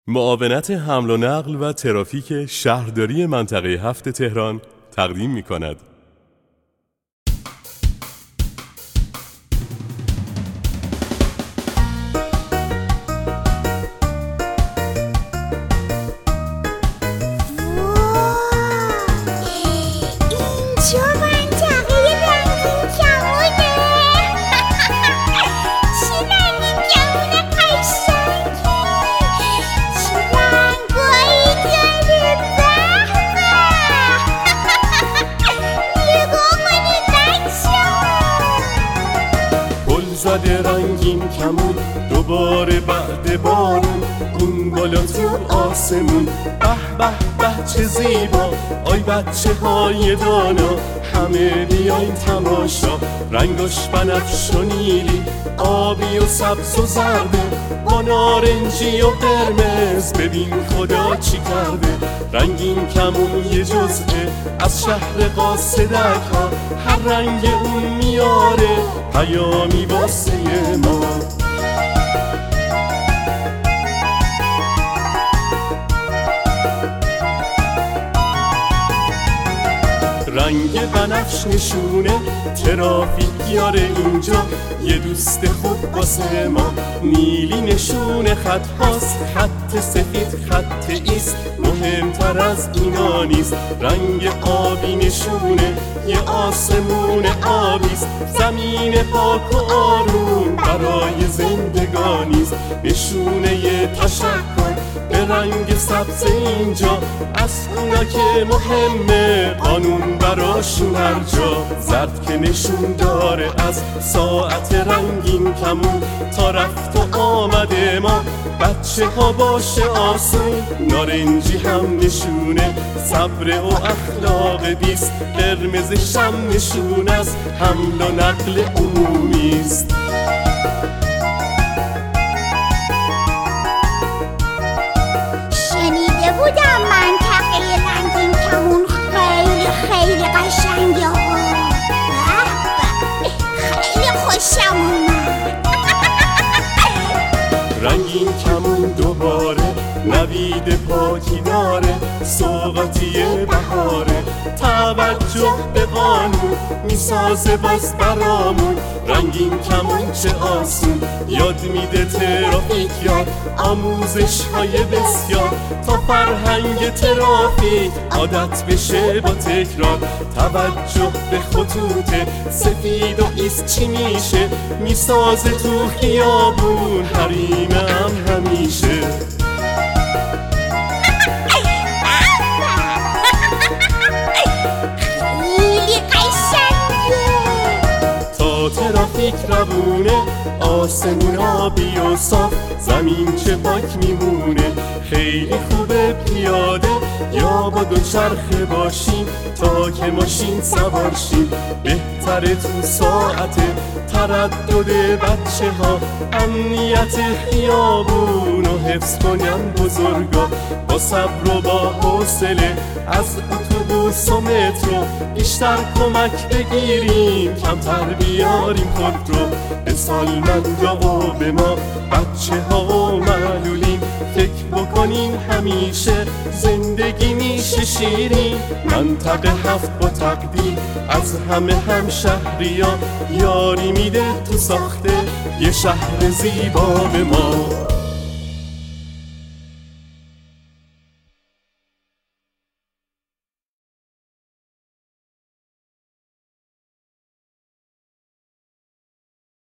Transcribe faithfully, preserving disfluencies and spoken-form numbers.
معاونت حمل و نقل و ترافیک شهرداری منطقه هفت تهران تقدیم می‌کند. زده رنگین کمون دوباره بعد بارون، اون بالا تو آسمون. به به به چه زیبا، آی بچه های دانا، همه بیاین تماشا. رنگاش بنفش و نیلی، آبی و سبز و زرده، با نارنجی و قرمز. ببین خدا چی کرده. رنگین کمون یه جزءه از شهر قاصدک ها، هر رنگ اون میاره پیامی واسه ما. رنگ بنفش نشونه ترافیک یاره اینجا، یه دوست خوب واسه ما. نیلی نشونه خط هاست، خط سفید خط ایست، مهمتر از اینا نیست. رنگ آبی نشونه یه آسمون آبیست، زمین پاک و آروم برای زندگانیست. نشونه یه تشکر به رنگ سبز اینجا، از اونا که مهمه قانون براشون هر جا. زرد که نشون داره از ساعت رنگین کمون، تا رفت و آمده ما بچه ها باشه آسون. نارنجی هم نشونه صبر و اخلاق بیست، قرمز شم نشون از حمل و نقل عمومیست. شنیده بودم منطقه رنگین کمون خیلی خیلی قشنگه ها. خیلی خوشم اومد. رنگین کمون دوباره نوید پاکی داره، سوغاتی بهاره، توجه به قانون میسازه باز برامون. رنگین کمون چه آسون یاد میده ترافیک یاد، آموزش های بسیار تا فرهنگ ترافیک عادت بشه با تکرار. توجه به خطوط سفید و ایست چی میشه، میسازه تو خیابون حریم هم همیشه. ترافیک روونه آسمون آبی و صاف، زمین چه پاک میمونه. خیلی خوبه پیاده یا با دوچرخه باشیم، تا که ماشین سوار شیم. بهتره تو ساعت تردد بچه ها امنیت خیابون و حفظ کنن بزرگا. با صبر و با حوصله از اتوبوس و مترو بیشتر کمک بگیریم، کمتر بیاریم خود رو به سالمندا و به ما بچه ها و معلولین. فکر بکنین همیشه زندگی میشه شیرین. منطقه هفت با تقدیر از همه هم شهریا، یاری میده تو ساخته یه شهر زیبا به ما.